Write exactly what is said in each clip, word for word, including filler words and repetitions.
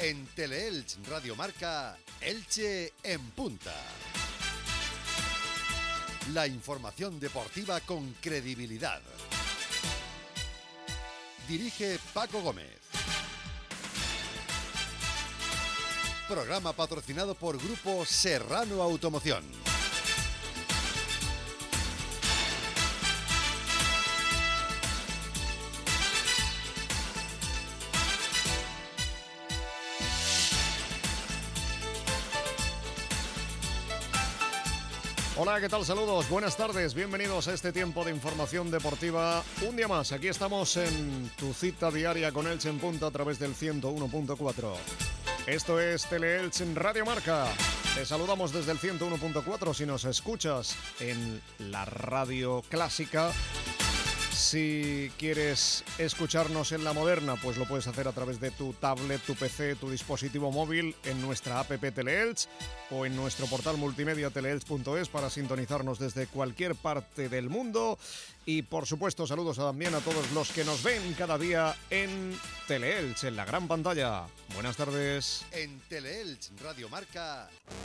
En Teleelch Radio Marca, Elche en punta. La información deportiva con credibilidad. Dirige Paco Gómez. Programa patrocinado por Grupo Serrano Automoción. Hola, ¿qué tal? Saludos, buenas tardes, bienvenidos a este tiempo de información deportiva. Un día más, aquí estamos en tu cita diaria con Elche en punta a través del ciento uno punto cuatro. Esto es Teleelch en Radio Marca. Te saludamos desde el ciento uno punto cuatro si nos escuchas en la radio clásica. Si quieres escucharnos en la moderna, pues lo puedes hacer a través de tu tablet, tu P C, tu dispositivo móvil, en nuestra app Teleelch o en nuestro portal multimedia teleelch punto es para sintonizarnos desde cualquier parte del mundo. Y por supuesto, saludos también a todos los que nos ven cada día en Teleelch, en la gran pantalla. Buenas tardes. En Teleelch Radio Marca.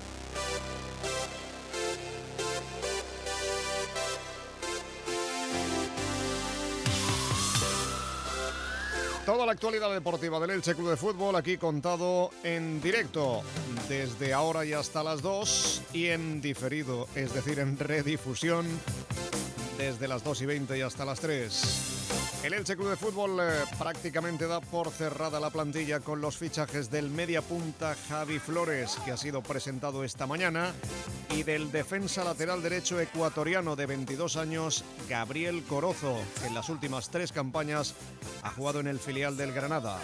Toda la actualidad deportiva del Elche Club de Fútbol aquí contado en directo desde ahora y hasta las dos y en diferido, es decir, en redifusión desde las dos y veinte y hasta las tres. El Elche Club de Fútbol eh, prácticamente da por cerrada la plantilla con los fichajes del mediapunta Javi Flores, que ha sido presentado esta mañana, y del defensa lateral derecho ecuatoriano de veintidós años, Gabriel Corozo, que en las últimas tres campañas ha jugado en el filial del Granada.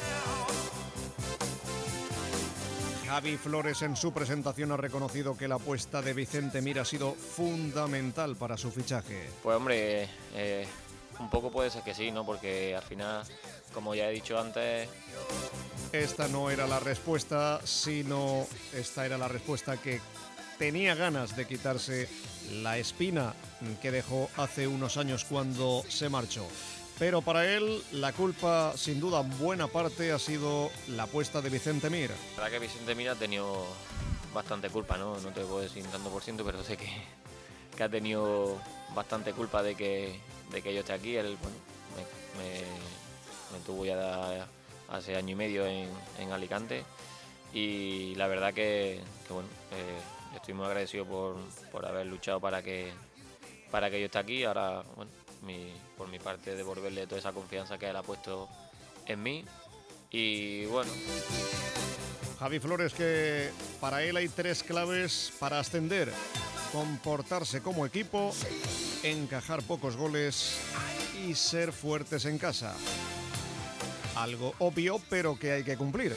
Javi Flores en su presentación ha reconocido que la apuesta de Vicente Mir ha sido fundamental para su fichaje. Pues hombre, eh, un poco puede ser que sí, ¿no? Porque al final, como ya he dicho antes... Esta no era la respuesta, sino esta era la respuesta que tenía ganas de quitarse la espina que dejó hace unos años cuando se marchó. Pero para él, la culpa, sin duda, en buena parte, ha sido la apuesta de Vicente Mir. La verdad que Vicente Mir ha tenido bastante culpa, ¿no? No te puedo decir tanto por ciento, pero sé que, que ha tenido bastante culpa de que, de que yo esté aquí. Él, bueno, me, me, me tuvo ya hace año y medio en, en Alicante. Y la verdad que, que bueno, eh, estoy muy agradecido por, por haber luchado para que, para que yo esté aquí. Ahora, bueno, Mi, por mi parte, devolverle toda esa confianza que él ha puesto en mí. Y bueno, Javi Flores, que para él hay tres claves para ascender: comportarse como equipo, encajar pocos goles y ser fuertes en casa. Algo obvio, pero que hay que cumplir.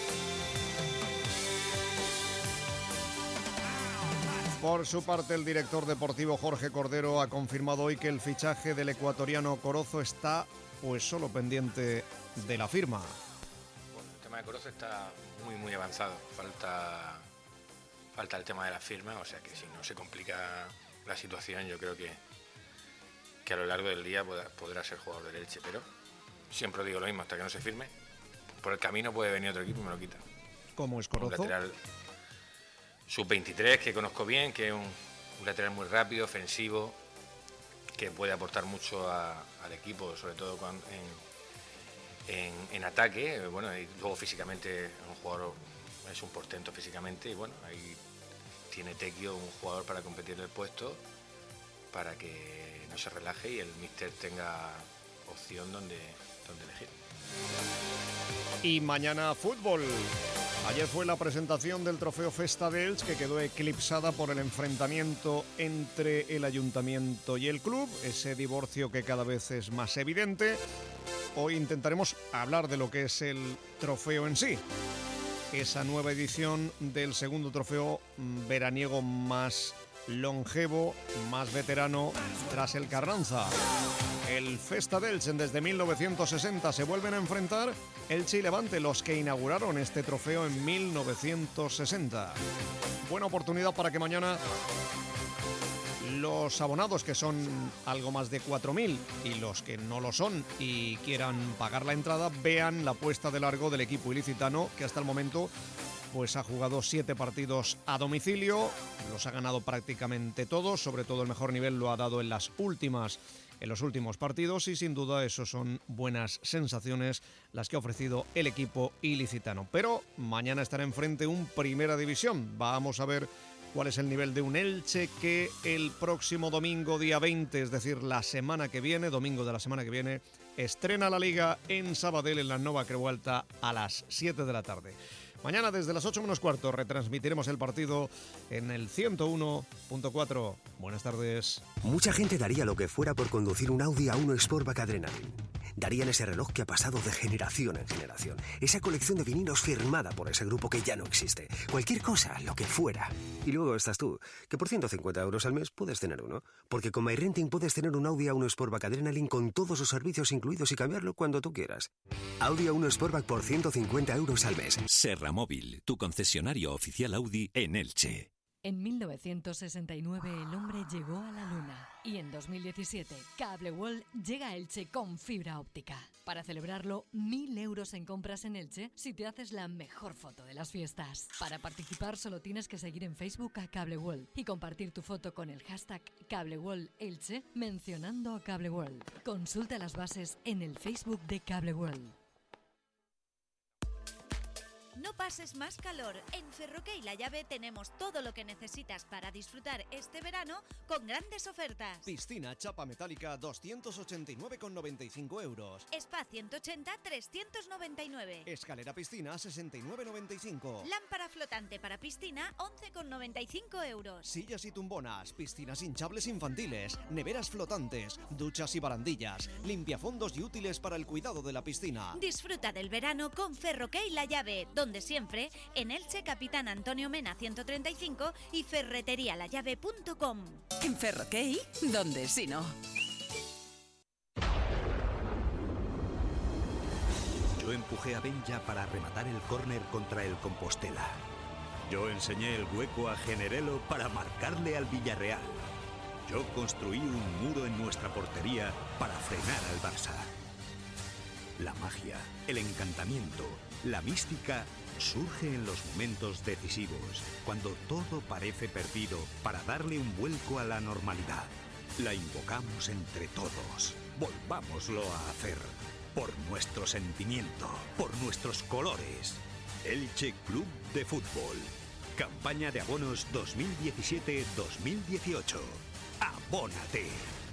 Por su parte, el director deportivo Jorge Cordero ha confirmado hoy que el fichaje del ecuatoriano Corozo está pues solo pendiente de la firma. Bueno, el tema de Corozo está muy muy avanzado, falta falta el tema de la firma, o sea que si no se complica la situación, yo creo que, que a lo largo del día podrá, podrá ser jugador del Elche, pero siempre digo lo mismo, hasta que no se firme, por el camino puede venir otro equipo y me lo quita. ¿Cómo es Corozo? Un lateral sub veintitrés que conozco bien, que es un, un lateral muy rápido, ofensivo, que puede aportar mucho a, al equipo, sobre todo cuando, en, en, en ataque. Bueno, y luego físicamente un jugador es un portento físicamente y bueno, ahí tiene Tequio, un jugador para competir el puesto, para que no se relaje y el míster tenga opción donde, donde elegir. Y mañana fútbol. Ayer fue la presentación del trofeo Festa de Elche, que quedó eclipsada por el enfrentamiento entre el ayuntamiento y el club, ese divorcio que cada vez es más evidente. Hoy intentaremos hablar de lo que es el trofeo en sí, esa nueva edición del segundo trofeo veraniego más longevo, más veterano tras el Carranza. El Festa de Elche desde mil novecientos sesenta se vuelven a enfrentar Elche y Levante, los que inauguraron este trofeo en mil novecientos sesenta. Buena oportunidad para que mañana los abonados, que son algo más de cuatro mil, y los que no lo son y quieran pagar la entrada, vean la puesta de largo del equipo ilicitano, que hasta el momento pues ha jugado siete partidos a domicilio, los ha ganado prácticamente todos, sobre todo el mejor nivel lo ha dado en las últimas en los últimos partidos, y sin duda eso son buenas sensaciones las que ha ofrecido el equipo ilicitano. Pero mañana estará enfrente un Primera División. Vamos a ver cuál es el nivel de un Elche que el próximo domingo día veinte, es decir, la semana que viene, domingo de la semana que viene, estrena la Liga en Sabadell, en la Nova Creualta, a las siete de la tarde. Mañana desde las ocho menos cuarto retransmitiremos el partido en el ciento uno punto cuatro. Buenas tardes. Mucha gente daría lo que fuera por conducir un Audi A uno Sportback Adrenaline. Darían ese reloj que ha pasado de generación en generación. Esa colección de vinilos firmada por ese grupo que ya no existe. Cualquier cosa, lo que fuera. Y luego estás tú, que por ciento cincuenta euros al mes puedes tener uno. Porque con MyRenting puedes tener un Audi A uno Sportback Adrenaline con todos los servicios incluidos y cambiarlo cuando tú quieras. Audi A uno Sportback por ciento cincuenta euros al mes. Serra Móvil, tu concesionario oficial Audi en Elche. En mil novecientos sesenta y nueve el hombre llegó a la luna y en dos mil diecisiete Cable World llega a Elche con fibra óptica. Para celebrarlo, mil euros en compras en Elche si te haces la mejor foto de las fiestas. Para participar solo tienes que seguir en Facebook a Cable World y compartir tu foto con el hashtag Cable World Elche mencionando a Cable World. Consulta las bases en el Facebook de Cable World. No pases más calor. En Ferroque y La Llave tenemos todo lo que necesitas para disfrutar este verano con grandes ofertas. Piscina chapa metálica doscientos ochenta y nueve con noventa y cinco euros. Spa ciento ochenta, trescientos noventa y nueve. Escalera piscina sesenta y nueve con noventa y cinco. Lámpara flotante para piscina once con noventa y cinco euros. Sillas y tumbonas, piscinas hinchables infantiles, neveras flotantes, duchas y barandillas, limpiafondos y útiles para el cuidado de la piscina. Disfruta del verano con Ferroque y La Llave, donde siempre, en Elche, Capitán Antonio Mena ciento treinta y cinco y ferretería la llave punto com. En Ferroque, ¿dónde si no? Yo empujé a Benja para rematar el córner contra el Compostela. Yo enseñé el hueco a Generelo para marcarle al Villarreal. Yo construí un muro en nuestra portería para frenar al Barça. La magia, el encantamiento, la mística surge en los momentos decisivos, cuando todo parece perdido, para darle un vuelco a la normalidad. La invocamos entre todos. Volvámoslo a hacer. Por nuestro sentimiento, por nuestros colores. Elche Club de Fútbol. Campaña de abonos dos mil diecisiete dos mil dieciocho. ¡Abónate!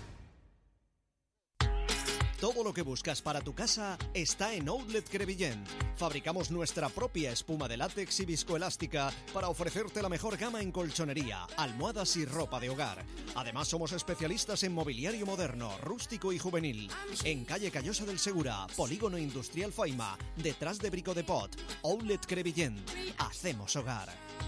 Todo lo que buscas para tu casa está en Outlet Crevillent. Fabricamos nuestra propia espuma de látex y viscoelástica para ofrecerte la mejor gama en colchonería, almohadas y ropa de hogar. Además, somos especialistas en mobiliario moderno, rústico y juvenil. En calle Callosa del Segura, Polígono Industrial Faima, detrás de Brico de Pot. Outlet Crevillent. Hacemos hogar.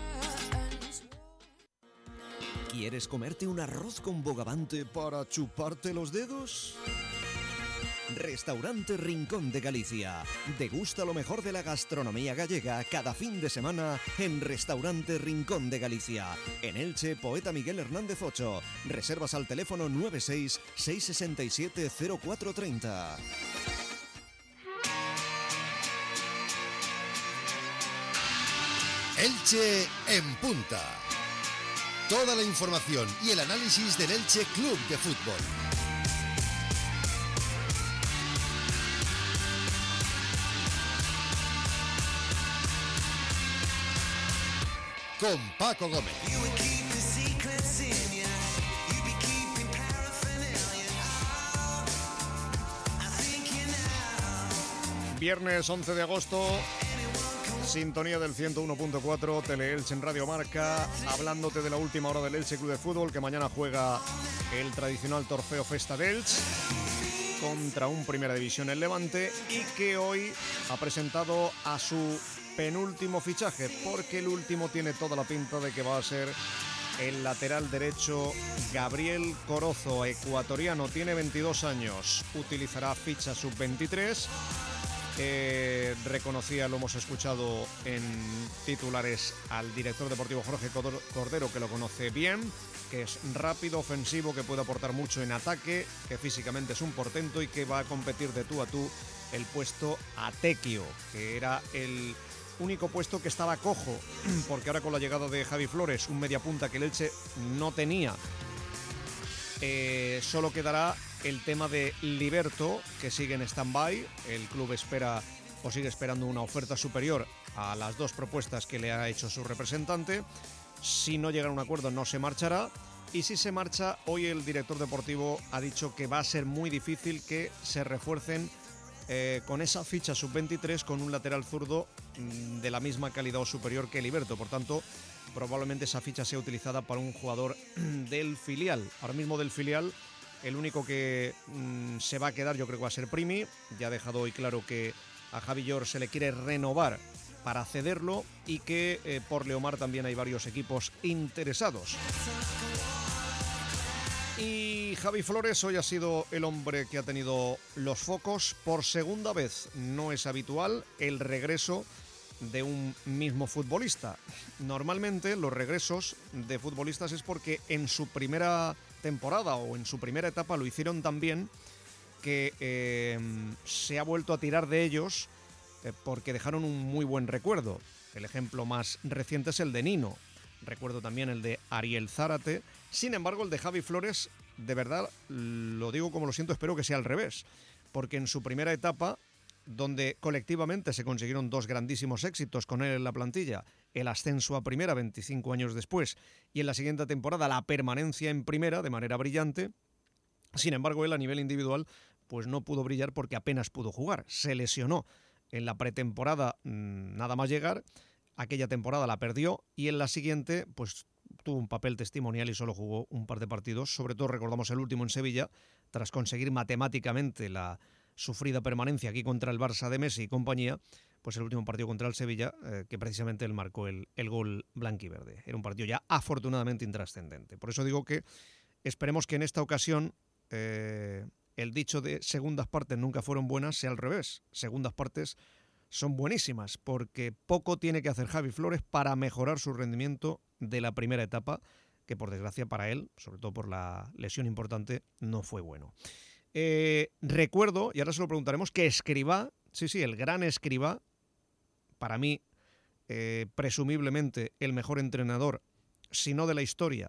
¿Quieres comerte un arroz con bogavante para chuparte los dedos? Restaurante Rincón de Galicia. Degusta lo mejor de la gastronomía gallega cada fin de semana en Restaurante Rincón de Galicia. En Elche, Poeta Miguel Hernández ocho. Reservas al teléfono nueve seis seis seis siete cero cuatro tres cero. Elche en punta. Toda la información y el análisis del Elche Club de Fútbol. Con Paco Gómez. Viernes once de agosto, sintonía del ciento uno punto cuatro, Tele-Elche en Radio Marca, hablándote de la última hora del Elche Club de Fútbol, que mañana juega el tradicional Trofeo Festa de Elche contra un Primera División el Levante, y que hoy ha presentado a su penúltimo fichaje, porque el último tiene toda la pinta de que va a ser el lateral derecho Gabriel Corozo, ecuatoriano, tiene veintidós años, utilizará ficha sub veintitrés Eh, reconocía, lo hemos escuchado en titulares, al director deportivo Jorge Cordero, que lo conoce bien, que es rápido, ofensivo, que puede aportar mucho en ataque, que físicamente es un portento y que va a competir de tú a tú el puesto a Tequio, que era el único puesto que estaba cojo, porque ahora con la llegada de Javi Flores, un mediapunta que el Elche no tenía, eh, solo quedará el tema de Liberto, que sigue en stand-by. El club espera o sigue esperando una oferta superior a las dos propuestas que le ha hecho su representante. Si no llega a un acuerdo, no se marchará. Y si se marcha, hoy el director deportivo ha dicho que va a ser muy difícil que se refuercen eh, con esa ficha sub veintitrés con un lateral zurdo mmm, de la misma calidad o superior que Liberto. Por tanto, probablemente esa ficha sea utilizada para un jugador del filial. Ahora mismo del filial, el único que mmm, se va a quedar, yo creo que va a ser Primi. Ya ha dejado hoy claro que a Javi Llor se le quiere renovar para cederlo y que eh, por Leomar también hay varios equipos interesados. Y Javi Flores hoy ha sido el hombre que ha tenido los focos por segunda vez. No es habitual el regreso de un mismo futbolista. Normalmente los regresos de futbolistas es porque en su primera temporada o en su primera etapa lo hicieron tan bien que eh, se ha vuelto a tirar de ellos eh, porque dejaron un muy buen recuerdo. El ejemplo más reciente es el de Nino. Recuerdo también el de Ariel Zárate. Sin embargo, el de Javi Flores, de verdad, lo digo como lo siento, espero que sea al revés, porque en su primera etapa, donde colectivamente se consiguieron dos grandísimos éxitos con él en la plantilla, el ascenso a primera veinticinco años después y en la siguiente temporada la permanencia en primera de manera brillante. Sin embargo, él a nivel individual pues no pudo brillar porque apenas pudo jugar, se lesionó en la pretemporada nada más llegar, aquella temporada la perdió y en la siguiente pues tuvo un papel testimonial y solo jugó un par de partidos. Sobre todo recordamos el último en Sevilla, tras conseguir matemáticamente la sufrida permanencia aquí contra el Barça de Messi y compañía, pues el último partido contra el Sevilla, eh, que precisamente él marcó el, el gol blanquiverde. Era un partido ya afortunadamente intrascendente. Por eso digo que esperemos que en esta ocasión eh, el dicho de segundas partes nunca fueron buenas sea al revés. Segundas partes son buenísimas, porque poco tiene que hacer Javi Flores para mejorar su rendimiento de la primera etapa, que por desgracia para él, sobre todo por la lesión importante, no fue bueno. Eh, recuerdo, y ahora se lo preguntaremos, que Escribá, sí, sí, el gran Escribá, para mí, eh, presumiblemente el mejor entrenador, si no de la historia,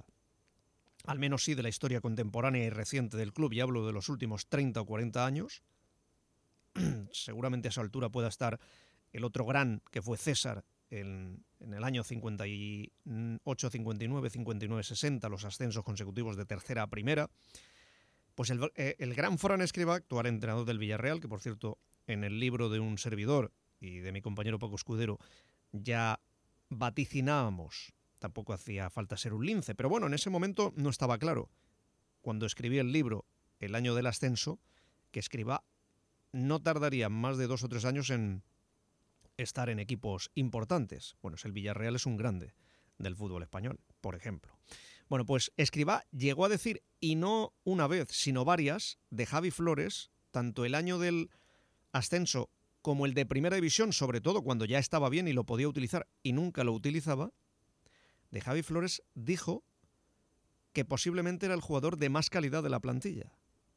al menos sí de la historia contemporánea y reciente del club, y hablo de los últimos treinta o cuarenta años, seguramente a esa altura pueda estar el otro gran, que fue César, en, en el año cincuenta y ocho, cincuenta y nueve, cincuenta y nueve, sesenta, los ascensos consecutivos de tercera a primera. Pues el, el gran Fran Escribá, actual entrenador del Villarreal, que por cierto en el libro de un servidor y de mi compañero Paco Escudero ya vaticinábamos, tampoco hacía falta ser un lince, pero bueno, en ese momento no estaba claro, cuando escribí el libro El año del ascenso, que Escribá no tardaría más de dos o tres años en estar en equipos importantes. Bueno, el Villarreal es un grande del fútbol español, por ejemplo. Bueno, pues Escribá llegó a decir, y no una vez, sino varias, de Javi Flores, tanto el año del ascenso como el de primera división, sobre todo cuando ya estaba bien y lo podía utilizar y nunca lo utilizaba, de Javi Flores dijo que posiblemente era el jugador de más calidad de la plantilla.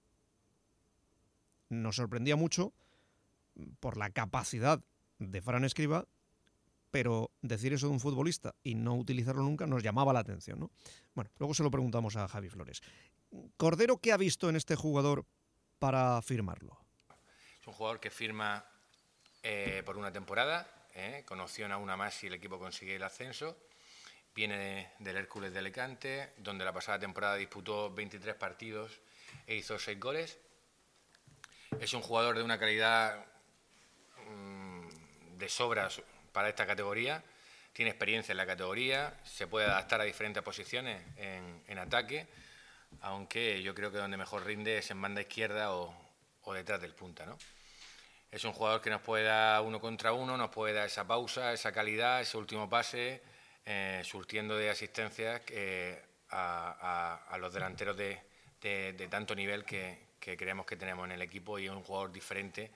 Nos sorprendía mucho por la capacidad de Fran Escribá, pero decir eso de un futbolista y no utilizarlo nunca nos llamaba la atención, ¿no? Bueno, luego se lo preguntamos a Javi Flores. Cordero, ¿qué ha visto en este jugador para firmarlo? Es un jugador que firma eh, por una temporada, eh, con opción a una más si el equipo consigue el ascenso. Viene de, del Hércules de Alicante, donde la pasada temporada disputó veintitrés partidos e hizo seis goles. Es un jugador de una calidad mmm, de sobra para esta categoría, tiene experiencia en la categoría, se puede adaptar a diferentes posiciones en, en ataque, aunque yo creo que donde mejor rinde es en banda izquierda o, o detrás del punta, ¿no? Es un jugador que nos puede dar uno contra uno, nos puede dar esa pausa, esa calidad, ese último pase, eh, surtiendo de asistencias eh, a, a, a los delanteros de, de, de tanto nivel que, que creemos que tenemos en el equipo, y es un jugador diferente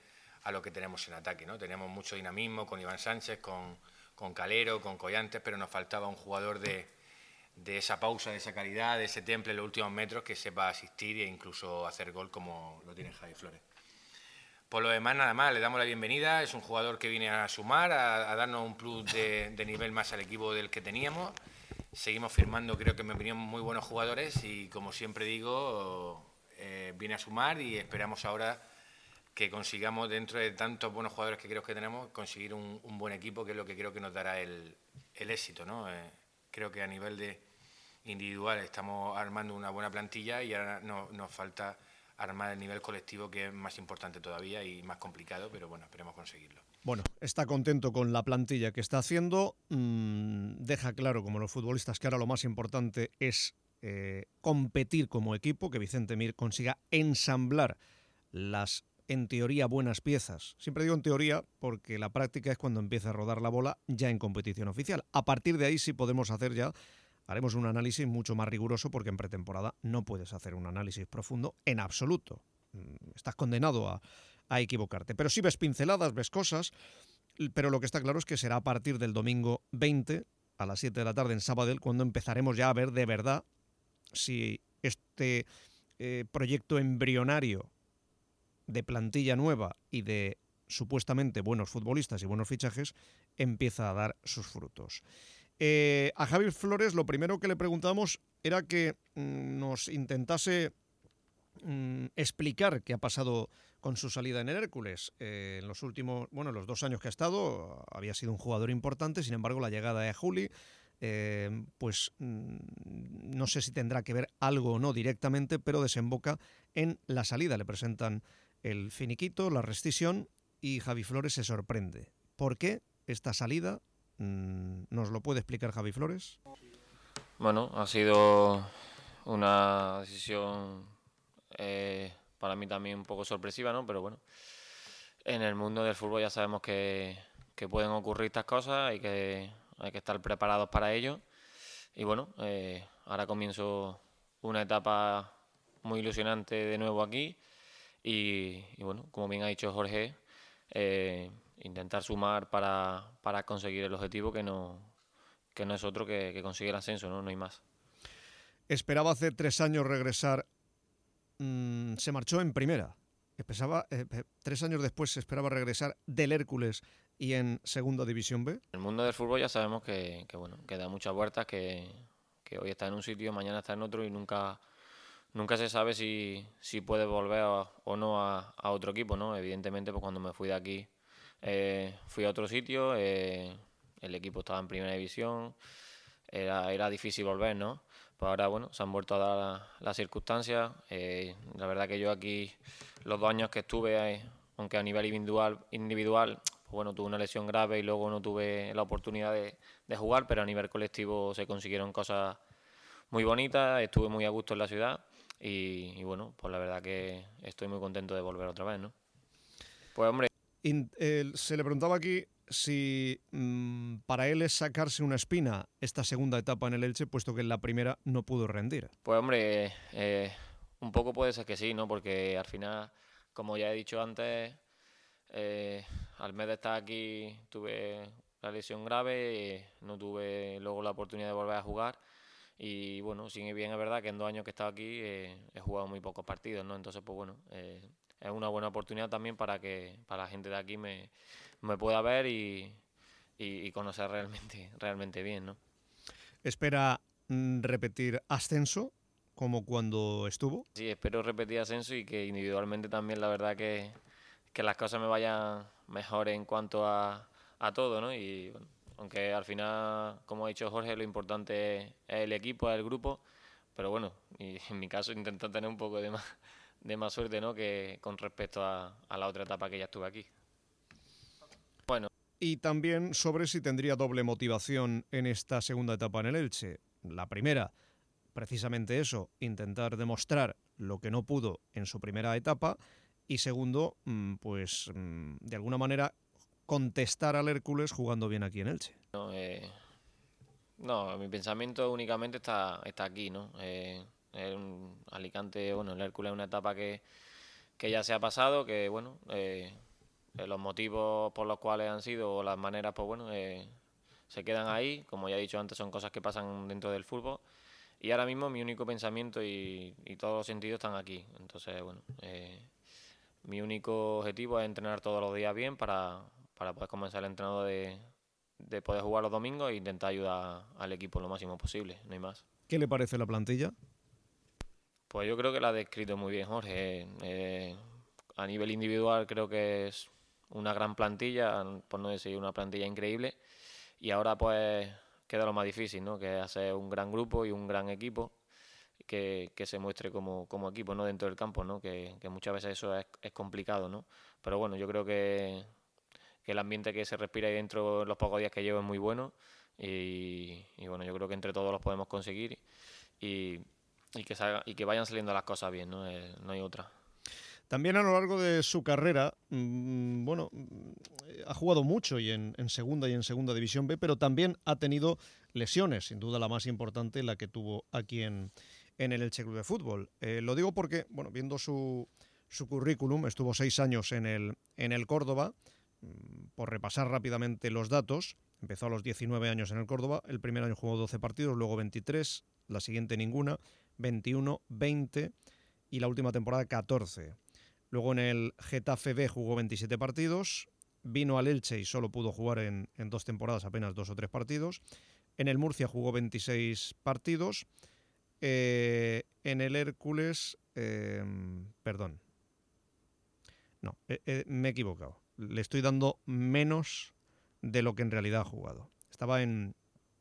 a lo que tenemos en ataque, ¿no? Tenemos mucho dinamismo con Iván Sánchez, con, con Calero, con Collantes, pero nos faltaba un jugador de, de esa pausa, de esa calidad, de ese temple en los últimos metros que sepa asistir e incluso hacer gol como lo tiene Javi Flores. Por lo demás, nada más, le damos la bienvenida. Es un jugador que viene a sumar, a, a darnos un plus de, de nivel más al equipo del que teníamos. Seguimos firmando, creo que en mi opinión, muy buenos jugadores y, como siempre digo, eh, viene a sumar y esperamos ahora que consigamos, dentro de tantos buenos jugadores que creo que tenemos, conseguir un, un buen equipo, que es lo que creo que nos dará el, el éxito, ¿no? Eh, creo que a nivel de individual estamos armando una buena plantilla y ahora no, nos falta armar el nivel colectivo, que es más importante todavía y más complicado, pero bueno, esperemos conseguirlo. Bueno, está contento con la plantilla que está haciendo, mmm, deja claro, como los futbolistas, que ahora lo más importante es eh, competir como equipo, que Vicente Mir consiga ensamblar las, en teoría, buenas piezas. Siempre digo en teoría porque la práctica es cuando empieza a rodar la bola ya en competición oficial. A partir de ahí sí podemos hacer ya, haremos un análisis mucho más riguroso, porque en pretemporada no puedes hacer un análisis profundo en absoluto. Estás condenado a, a equivocarte. Pero sí ves pinceladas, ves cosas, pero lo que está claro es que será a partir del domingo veinte a las siete de la tarde en Sabadell cuando empezaremos ya a ver de verdad si este eh, proyecto embrionario de plantilla nueva y de supuestamente buenos futbolistas y buenos fichajes empieza a dar sus frutos. Eh, a Javi Flores lo primero que le preguntamos era que mm, nos intentase mm, explicar qué ha pasado con su salida en el Hércules. Eh, en los últimos, bueno, los dos años que ha estado, había sido un jugador importante, sin embargo la llegada de Juli, eh, pues mm, no sé si tendrá que ver algo o no directamente, pero desemboca en la salida. Le presentan el finiquito, la rescisión, y Javi Flores se sorprende. ¿Por qué esta salida? ¿Nos lo puede explicar Javi Flores? Bueno, ha sido una decisión eh, para mí también un poco sorpresiva, ¿no? Pero bueno, en el mundo del fútbol ya sabemos que, que pueden ocurrir estas cosas y que hay que estar preparados para ello. Y bueno, eh, ahora comienzo una etapa muy ilusionante de nuevo aquí y, y bueno, como bien ha dicho Jorge, eh, intentar sumar para, para conseguir el objetivo, que no, que no es otro que, que conseguir el ascenso, ¿no? No hay más. Esperaba hace tres años regresar, mmm, se marchó en primera. Empezaba, eh, tres años después se esperaba regresar del Hércules y en Segunda División B. En el mundo del fútbol ya sabemos que, que, bueno, que da muchas vueltas, que, que hoy está en un sitio, mañana está en otro y nunca, nunca se sabe si, si puede volver a, o no a, a otro equipo, ¿no? Evidentemente, pues cuando me fui de aquí eh, fui a otro sitio, eh, el equipo estaba en Primera División, era, era difícil volver, ¿no? Pues ahora, bueno, se han vuelto a dar las la circunstancias. Eh, la verdad que yo aquí, los dos años que estuve, eh, aunque a nivel individual, individual pues bueno, tuve una lesión grave y luego no tuve la oportunidad de, de jugar, pero a nivel colectivo se consiguieron cosas muy bonitas, estuve muy a gusto en la ciudad y, y bueno, pues la verdad que estoy muy contento de volver otra vez, ¿no? Pues hombre... In, eh, se le preguntaba aquí si mmm, para él es sacarse una espina esta segunda etapa en el Elche, puesto que en la primera no pudo rendir. Pues hombre, eh, un poco puede ser que sí, ¿no? Porque al final, como ya he dicho antes, eh, al mes de estar aquí tuve la lesión grave, eh, no tuve luego la oportunidad de volver a jugar y bueno, sí bien es verdad que en dos años que he estado aquí eh, he jugado muy pocos partidos, ¿no? Entonces, pues bueno, eh, es una buena oportunidad también para que para la gente de aquí me, me pueda ver y, y, y conocer realmente, realmente bien, ¿no? ¿Espera mm, repetir ascenso como cuando estuvo? Sí, espero repetir ascenso y que individualmente también la verdad que, que las cosas me vayan mejor en cuanto a, a todo, ¿no? Y bueno, aunque al final, como ha dicho Jorge, lo importante es el equipo, es el grupo, pero bueno, y en mi caso intento tener un poco de más de más suerte, ¿no? Que con respecto a, a la otra etapa que ya estuve aquí. Bueno. Y también sobre si tendría doble motivación en esta segunda etapa en el Elche. La primera, precisamente eso, intentar demostrar lo que no pudo en su primera etapa. Y segundo, pues de alguna manera contestar al Hércules jugando bien aquí en Elche. No, eh, no mi pensamiento únicamente está, está aquí, ¿no? Eh, En Alicante, bueno, el Hércules es una etapa que, que ya se ha pasado, que bueno, eh, eh, los motivos por los cuales han sido o las maneras, pues bueno, eh, se quedan ahí. Como ya he dicho antes, son cosas que pasan dentro del fútbol. Y ahora mismo mi único pensamiento y, y todos los sentidos están aquí. Entonces, bueno, eh, mi único objetivo es entrenar todos los días bien para, para poder comenzar el entrenado de, de poder jugar los domingos e intentar ayudar al equipo lo máximo posible, no hay más. ¿Qué le parece la plantilla? Pues yo creo que la ha descrito muy bien Jorge. Eh, a nivel individual creo que es una gran plantilla, por no decir una plantilla increíble. Y ahora pues queda lo más difícil, ¿no? Que es hacer un gran grupo y un gran equipo que, que se muestre como, como equipo, ¿no? Dentro del campo, ¿no? Que, que muchas veces eso es, es complicado, ¿no? Pero bueno, yo creo que, que el ambiente que se respira ahí dentro en los pocos días que llevo es muy bueno. Y, y bueno, yo creo que entre todos los podemos conseguir y, y, que, salga, y que vayan saliendo las cosas bien, ¿no? Eh, no hay otra. También a lo largo de su carrera, mmm, bueno, ha jugado mucho y en, en segunda y en segunda división B, pero también ha tenido lesiones, sin duda la más importante, la que tuvo aquí en, en el Elche Club de Fútbol. Eh, lo digo porque, bueno, viendo su, su currículum, estuvo seis años en el, en el Córdoba. Mmm, por repasar rápidamente los datos, empezó a los diecinueve años en el Córdoba, el primer año jugó doce partidos, luego veintitrés, la siguiente ninguna, veintiuno, veinte y la última temporada catorce. Luego en el Getafe B jugó veintisiete partidos, vino al Elche y solo pudo jugar en, en dos temporadas apenas dos o tres partidos. En el Murcia jugó veintiséis partidos. Eh, en el Hércules, eh, perdón, no, eh, eh, me he equivocado. Le estoy dando menos de lo que en realidad ha jugado. Estaba en,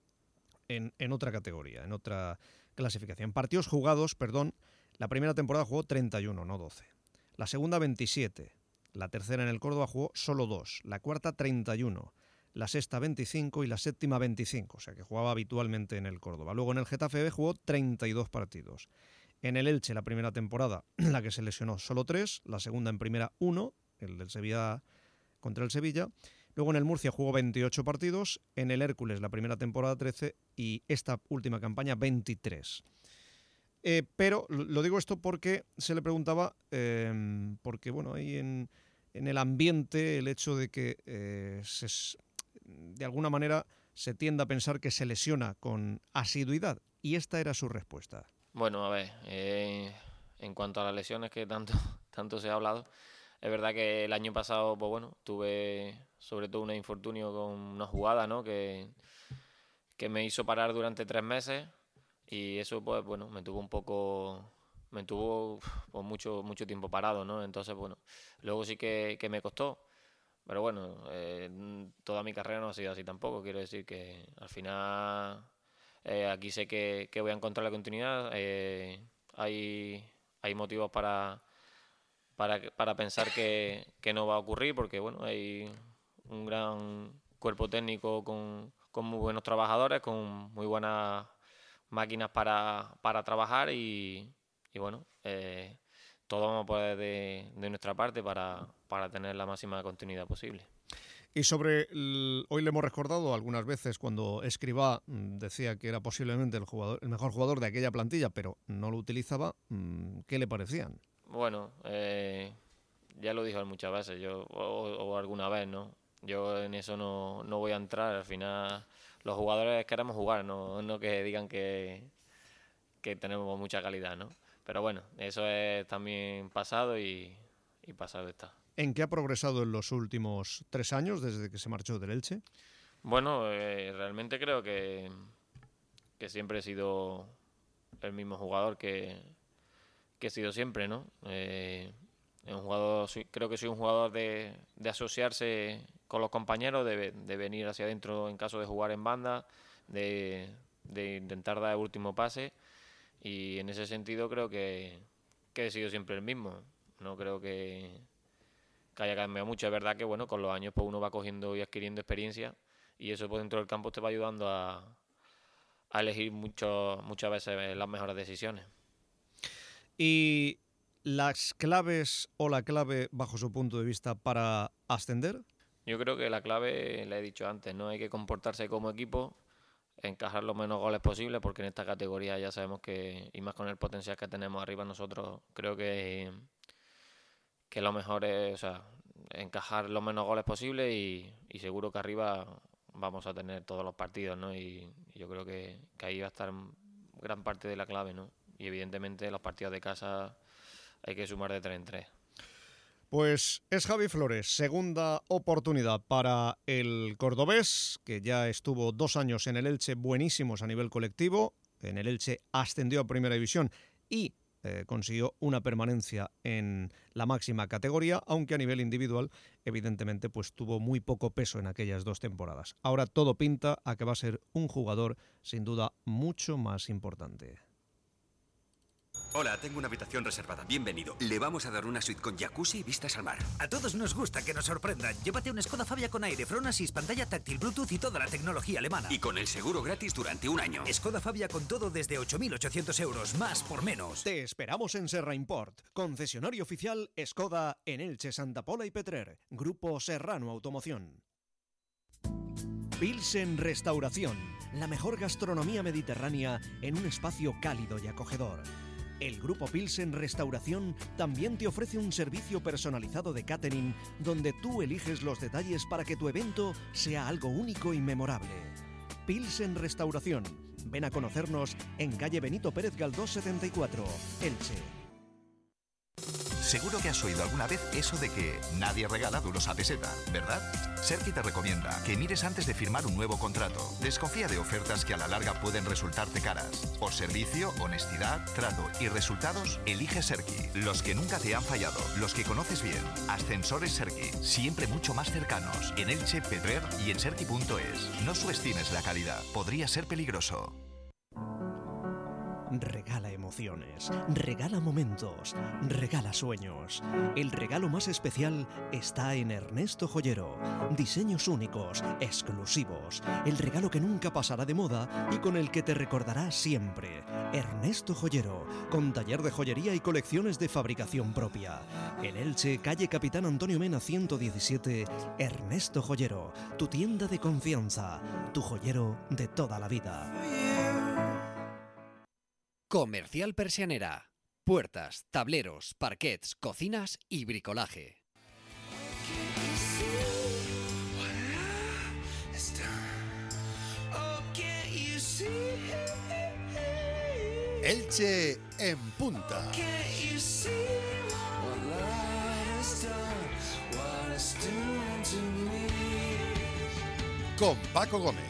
en, en otra categoría, en otra clasificación. Partidos jugados, perdón, la primera temporada jugó treinta y uno, no doce. La segunda veintisiete, la tercera en el Córdoba jugó solo dos, la cuarta treinta y uno, la sexta veinticinco y la séptima veinticinco, o sea que jugaba habitualmente en el Córdoba. Luego en el Getafe B jugó treinta y dos partidos. En el Elche la primera temporada, la que se lesionó, solo tres, la segunda en primera uno, el del Sevilla contra el Sevilla. Luego en el Murcia jugó veintiocho partidos, en el Hércules la primera temporada trece y esta última campaña veintitrés. Eh, pero lo digo esto porque se le preguntaba, eh, porque bueno, ahí en, en el ambiente el hecho de que eh, se, de alguna manera se tiende a pensar que se lesiona con asiduidad, y esta era su respuesta. Bueno, a ver, eh, en cuanto a las lesiones que tanto, tanto se ha hablado, es verdad que el año pasado, pues bueno, tuve sobre todo un infortunio con una jugada, ¿no? que, que me hizo parar durante tres meses. Y eso, pues bueno, me tuvo un poco, me tuvo pues, mucho mucho tiempo parado, ¿no? Entonces, bueno, luego sí que, que me costó. Pero bueno, eh, toda mi carrera no ha sido así tampoco. Quiero decir que al final eh, aquí sé que, que voy a encontrar la continuidad. Eh, hay, hay motivos para, para, para pensar que, que no va a ocurrir porque, bueno, hay un gran cuerpo técnico con, con muy buenos trabajadores, con muy buenas máquinas para, para trabajar y, y bueno, eh, todo vamos a poner de, de nuestra parte para, para tener la máxima continuidad posible. Y sobre, el, hoy le hemos recordado algunas veces cuando Escribá decía que era posiblemente el, jugador, el mejor jugador de aquella plantilla, pero no lo utilizaba, ¿qué le parecían? Bueno, eh, ya lo dijo muchas veces, yo o, o alguna vez, ¿no? Yo en eso no, no voy a entrar, al final los jugadores queremos jugar, no, no que digan que, que tenemos mucha calidad, ¿no? Pero bueno, eso es también pasado y, y pasado está. ¿En qué ha progresado en los últimos tres años desde que se marchó del Elche? Bueno, eh, realmente creo que, que siempre he sido el mismo jugador que, que he sido siempre, ¿no? Eh, un jugador, creo que soy un jugador de, de asociarse con los compañeros, de, de venir hacia adentro en caso de jugar en banda, de, de intentar dar el último pase, y en ese sentido creo que, que he sido siempre el mismo. No creo que, que haya cambiado mucho. Es verdad que bueno, con los años pues uno va cogiendo y adquiriendo experiencia y eso pues dentro del campo te va ayudando a, a elegir mucho, muchas veces las mejores decisiones. ¿Y las claves o la clave bajo su punto de vista para ascender? Yo creo que la clave, le he dicho antes, no hay que comportarse como equipo, encajar los menos goles posibles, porque en esta categoría ya sabemos que, y más con el potencial que tenemos arriba nosotros, creo que, que lo mejor es, o sea, encajar los menos goles posibles y, y seguro que arriba vamos a tener todos los partidos, ¿no? Y, y yo creo que, que ahí va a estar gran parte de la clave, ¿no? Y evidentemente los partidos de casa hay que sumar de tres en tres. Pues es Javi Flores, segunda oportunidad para el cordobés, que ya estuvo dos años en el Elche, buenísimos a nivel colectivo. En el Elche ascendió a Primera División y eh, consiguió una permanencia en la máxima categoría, aunque a nivel individual, evidentemente, pues tuvo muy poco peso en aquellas dos temporadas. Ahora todo pinta a que va a ser un jugador, sin duda, mucho más importante. Hola, tengo una habitación reservada. Bienvenido. Le vamos a dar una suite con jacuzzi y vistas al mar. A todos nos gusta que nos sorprendan. Llévate un Skoda Fabia con aire, Front Assist, pantalla táctil, Bluetooth y toda la tecnología alemana. Y con el seguro gratis durante un año. Skoda Fabia con todo desde ocho mil ochocientos euros, más por menos. Te esperamos en Serra Import, concesionario oficial Skoda en Elche, Santa Pola y Petrer. Grupo Serrano Automoción. Pilsen Restauración, la mejor gastronomía mediterránea en un espacio cálido y acogedor. El Grupo Pilsen Restauración también te ofrece un servicio personalizado de catering donde tú eliges los detalles para que tu evento sea algo único y memorable. Pilsen Restauración. Ven a conocernos en calle Benito Pérez Galdós setenta y cuatro, Elche. Seguro que has oído alguna vez eso de que nadie regala duros a peseta, ¿verdad? Serki te recomienda que mires antes de firmar un nuevo contrato. Desconfía de ofertas que a la larga pueden resultarte caras. Por servicio, honestidad, trato y resultados, elige Serki. Los que nunca te han fallado, los que conoces bien. Ascensores Serki, siempre mucho más cercanos. En Elche, Petrer y en serki punto es. No subestimes la calidad, podría ser peligroso. Regala emociones, regala momentos, regala sueños. El regalo más especial está en Ernesto Joyero. Diseños únicos, exclusivos. El regalo que nunca pasará de moda y con el que te recordará siempre. Ernesto Joyero, con taller de joyería y colecciones de fabricación propia. En Elche, calle Capitán Antonio Mena ciento diecisiete, Ernesto Joyero, tu tienda de confianza, tu joyero de toda la vida. Comercial Persianera. Puertas, tableros, parquets, cocinas y bricolaje. Elche en punta. Con Paco Gómez.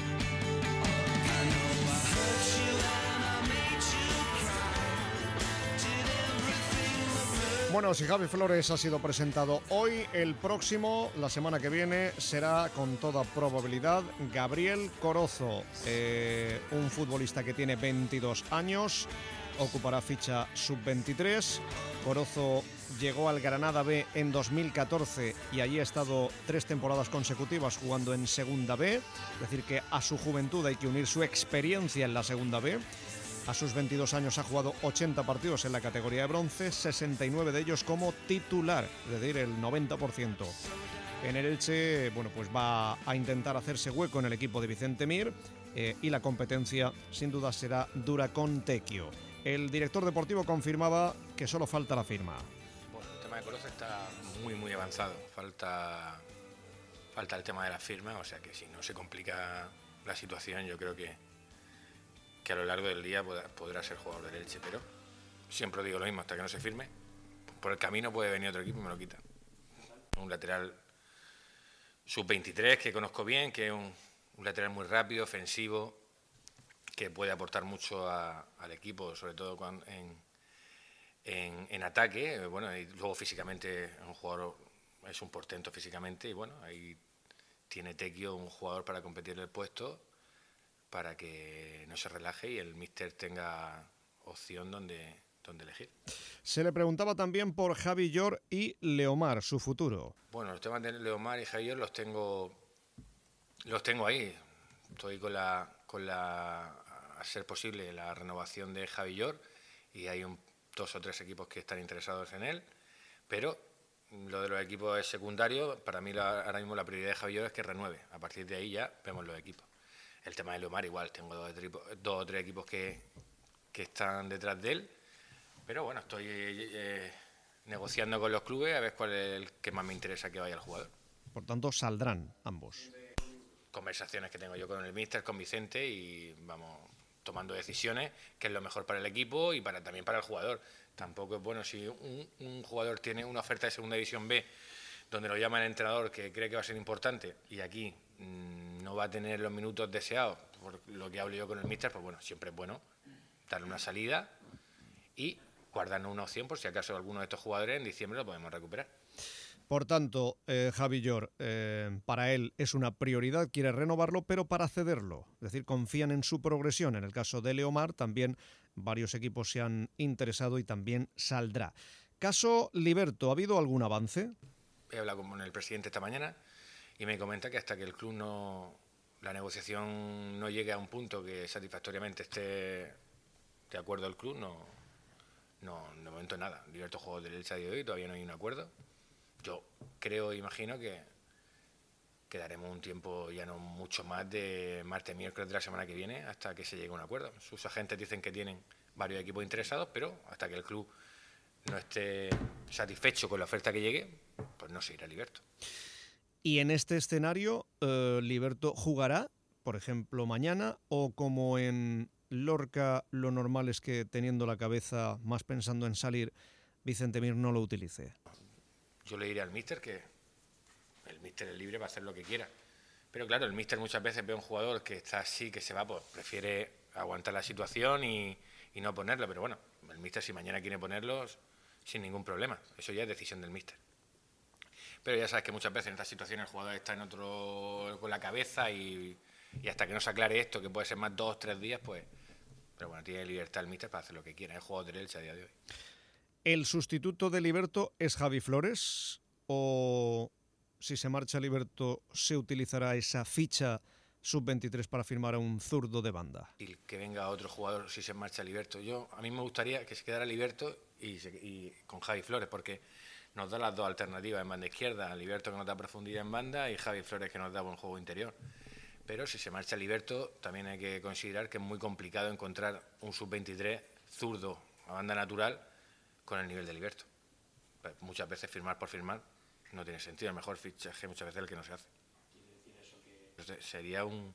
Bueno, si Javi Flores ha sido presentado hoy, el próximo, la semana que viene, será con toda probabilidad Gabriel Corozo, eh, un futbolista que tiene veintidós años, ocupará ficha sub veintitrés. Corozo llegó al Granada B en dos mil catorce y allí ha estado tres temporadas consecutivas jugando en Segunda B, es decir que a su juventud hay que unir su experiencia en la Segunda B. A sus veintidós años ha jugado ochenta partidos en la categoría de bronce, sesenta y nueve de ellos como titular, es decir, el noventa por ciento. En el Elche, bueno, pues va a intentar hacerse hueco en el equipo de Vicente Mir eh, y la competencia sin duda será dura con Tequio. El director deportivo confirmaba que solo falta la firma. Bueno, el tema de Corozo está muy muy avanzado, falta, falta el tema de la firma, o sea que si no se complica la situación yo creo que que a lo largo del día podrá, podrá ser jugador del Elche, pero siempre digo lo mismo, hasta que no se firme, por el camino puede venir otro equipo y me lo quita. Un lateral sub veintitrés que conozco bien, que es un, un lateral muy rápido, ofensivo, que puede aportar mucho a, al equipo, sobre todo cuando, en, en, en ataque, bueno, y luego físicamente es un jugador, es un portento físicamente, y bueno, ahí tiene Tequio un jugador para competir el puesto, para que no se relaje y el míster tenga opción donde, donde elegir. Se le preguntaba también por Javi Llor y Leomar, su futuro. Bueno, los temas de Leomar y Javi Llor los tengo, los tengo ahí. Estoy con la, con la, a ser posible, la renovación de Javi Llor y hay un, dos o tres equipos que están interesados en él, pero lo de los equipos es secundario. Para mí la, ahora mismo la prioridad de Javi Llor es que renueve. A partir de ahí ya vemos los equipos. El tema de Leomar igual, tengo dos, dos o tres equipos que, que están detrás de él, pero bueno, estoy eh, negociando con los clubes a ver cuál es el que más me interesa que vaya el jugador. Por tanto, saldrán ambos. Conversaciones que tengo yo con el míster, con Vicente, y vamos tomando decisiones que es lo mejor para el equipo y para también para el jugador. Tampoco es bueno si un, un jugador tiene una oferta de Segunda División B donde lo llama el entrenador que cree que va a ser importante y aquí mmm, no va a tener los minutos deseados, por lo que hablo yo con el míster, pues bueno, siempre es bueno darle una salida y guardarnos una opción por si acaso alguno de estos jugadores en diciembre lo podemos recuperar. Por tanto, eh, Javi Llor, eh, para él es una prioridad, quiere renovarlo, pero para cederlo. Es decir, confían en su progresión. En el caso de Leomar, también varios equipos se han interesado y también saldrá. Caso Liberto, ¿ha habido algún avance? He hablado con el presidente esta mañana y me comenta que hasta que el club no, la negociación no llegue a un punto que satisfactoriamente esté de acuerdo el club, no, no de momento nada. Liberto juego del Elche de hoy, todavía no hay un acuerdo. Yo creo, imagino que quedaremos un tiempo ya no mucho más de martes, miércoles de la semana que viene hasta que se llegue a un acuerdo. Sus agentes dicen que tienen varios equipos interesados, pero hasta que el club no esté satisfecho con la oferta que llegue, pues no se irá Liberto. Y en este escenario, eh, Liberto jugará, por ejemplo, mañana, o como en Lorca lo normal es que teniendo la cabeza más pensando en salir, Vicente Mir no lo utilice. Yo le diré al míster que el míster es libre para hacer lo que quiera. Pero claro, el míster muchas veces ve a un jugador que está así, que se va, pues prefiere aguantar la situación y, y no ponerlo. Pero bueno, el míster si mañana quiere ponerlo, sin ningún problema. Eso ya es decisión del míster. Pero ya sabes que muchas veces en estas situaciones el jugador está en otro con la cabeza y, y hasta que no se aclare esto, que puede ser más dos o tres días, pues... Pero bueno, tiene libertad el míster para hacer lo que quiera. Es jugador del Elche a día de hoy. ¿El sustituto de Liberto es Javi Flores o si se marcha Liberto se utilizará esa ficha sub veintitrés para firmar a un zurdo de banda? Y que venga otro jugador si se marcha Liberto. Yo A mí me gustaría que se quedara Liberto y, se, y con Javi Flores, porque nos da las dos alternativas en banda izquierda. Liberto que nos da profundidad en banda y Javi Flores que nos da buen juego interior. Pero si se marcha Liberto también hay que considerar que es muy complicado encontrar un sub veintitrés zurdo a banda natural con el nivel de Liberto. Pues muchas veces firmar por firmar no tiene sentido. El mejor fichaje muchas veces es el que no se hace. Entonces, sería un...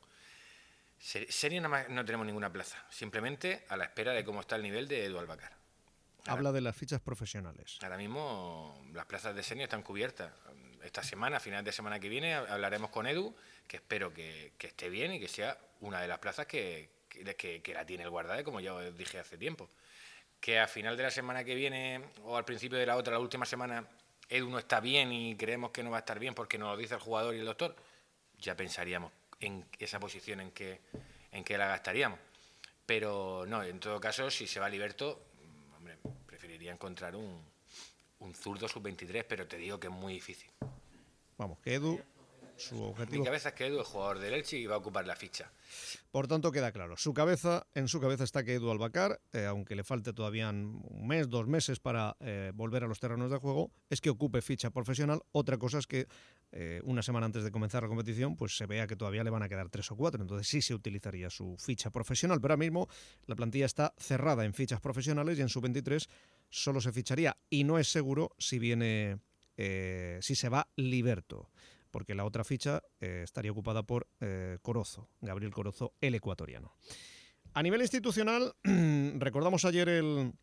Sería nada más, no tenemos ninguna plaza. Simplemente a la espera de cómo está el nivel de Edu Albacar. Habla de las fichas profesionales. Ahora mismo las plazas de senior están cubiertas. Esta semana, a final de semana que viene, hablaremos con Edu, que espero que, que esté bien y que sea una de las plazas que, que, que la tiene el Guardade, como ya os dije hace tiempo. Que a final de la semana que viene o al principio de la otra, la última semana, Edu no está bien y creemos que no va a estar bien porque nos lo dice el jugador y el doctor, ya pensaríamos en esa posición en que, en que la gastaríamos. Pero no, en todo caso, si se va a Liberto, hombre, preferiría encontrar un, un zurdo sub veintitrés, pero te digo que es muy difícil. Vamos, que Edu, su objetivo... Mi cabeza es que Edu es jugador del Elche y va a ocupar la ficha. Por tanto, queda claro, su cabeza, en su cabeza está que Edu Albacar, eh, aunque le falte todavía un mes, dos meses para eh, volver a los terrenos de juego, es que ocupe ficha profesional. Otra cosa es que eh, una semana antes de comenzar la competición, pues se vea que todavía le van a quedar tres o cuatro, entonces sí se utilizaría su ficha profesional, pero ahora mismo la plantilla está cerrada en fichas profesionales y en sub veintitrés solo se ficharía, y no es seguro si viene, eh, si se va Liberto, porque la otra ficha eh, estaría ocupada por eh, Corozo, Gabriel Corozo, el ecuatoriano. A nivel institucional, recordamos ayer el,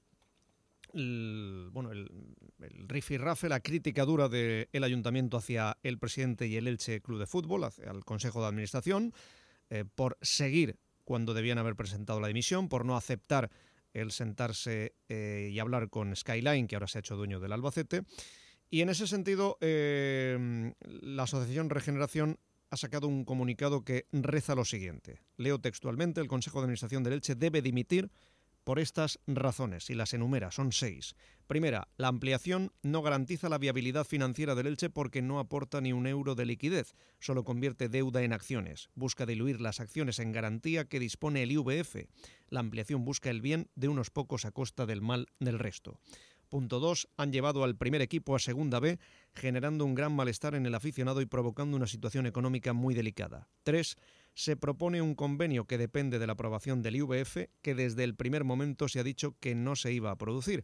el, bueno, el, el rifirrafe, la crítica dura del ayuntamiento hacia el presidente y el Elche Club de Fútbol, hacia el Consejo de Administración, eh, por seguir cuando debían haber presentado la dimisión, por no aceptar el sentarse eh, y hablar con Skyline, que ahora se ha hecho dueño del Albacete. Y en ese sentido, eh, la Asociación Regeneración ha sacado un comunicado que reza lo siguiente. Leo textualmente: el Consejo de Administración del Elche debe dimitir por estas razones, y las enumera, son seis. Primera, la ampliación no garantiza la viabilidad financiera del Elche porque no aporta ni un euro de liquidez, solo convierte deuda en acciones. Busca diluir las acciones en garantía que dispone el I V F. La ampliación busca el bien de unos pocos a costa del mal del resto. Punto dos. Han llevado al primer equipo a Segunda B, generando un gran malestar en el aficionado y provocando una situación económica muy delicada. tres. Se propone un convenio que depende de la aprobación del I V F, que desde el primer momento se ha dicho que no se iba a producir.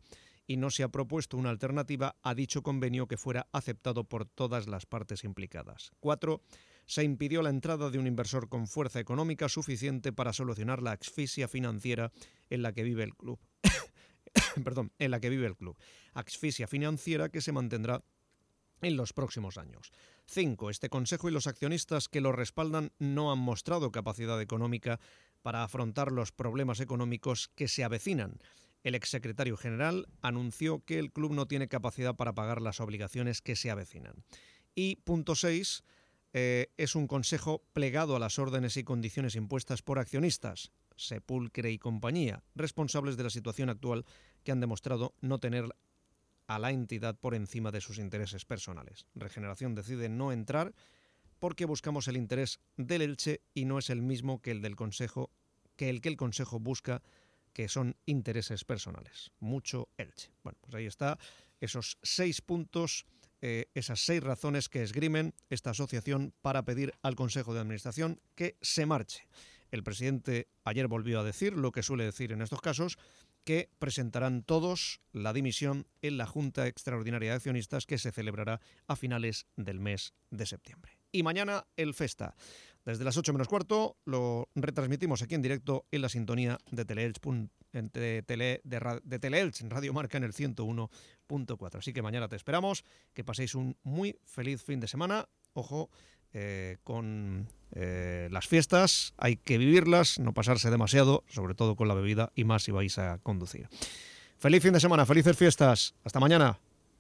y no se ha propuesto una alternativa a dicho convenio que fuera aceptado por todas las partes implicadas. Cuatro. Se impidió la entrada de un inversor con fuerza económica suficiente para solucionar la asfixia financiera en la que vive el club. Perdón, en la que vive el club. Asfixia financiera que se mantendrá en los próximos años. Cinco. Este Consejo y los accionistas que lo respaldan no han mostrado capacidad económica para afrontar los problemas económicos que se avecinan. El exsecretario general anunció que el club no tiene capacidad para pagar las obligaciones que se avecinan. Y punto seis. Eh, es un consejo plegado a las órdenes y condiciones impuestas por accionistas, Sepulcre y compañía, responsables de la situación actual que han demostrado no tener a la entidad por encima de sus intereses personales. Regeneración decide no entrar porque buscamos el interés del Elche y no es el mismo que el del Consejo, que el que el Consejo busca, que son intereses personales. Mucho Elche. Bueno, pues ahí está, esos seis puntos, eh, esas seis razones que esgrimen esta asociación para pedir al Consejo de Administración que se marche. El presidente ayer volvió a decir lo que suele decir en estos casos, que presentarán todos la dimisión en la Junta Extraordinaria de Accionistas que se celebrará a finales del mes de septiembre. Y mañana el Festa. Desde las ocho menos cuarto lo retransmitimos aquí en directo en la sintonía de Teleelch, de, tele, de, de Teleelch en Radio Marca en el ciento uno punto cuatro. Así que mañana te esperamos, que paséis un muy feliz fin de semana. Ojo, eh, con eh, las fiestas hay que vivirlas, no pasarse demasiado, sobre todo con la bebida y más si vais a conducir. Feliz fin de semana, felices fiestas. Hasta mañana.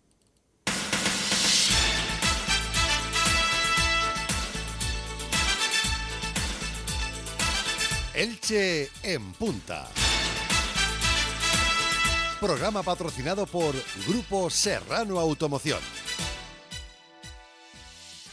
Elche en Punta. Programa patrocinado por Grupo Serrano Automoción.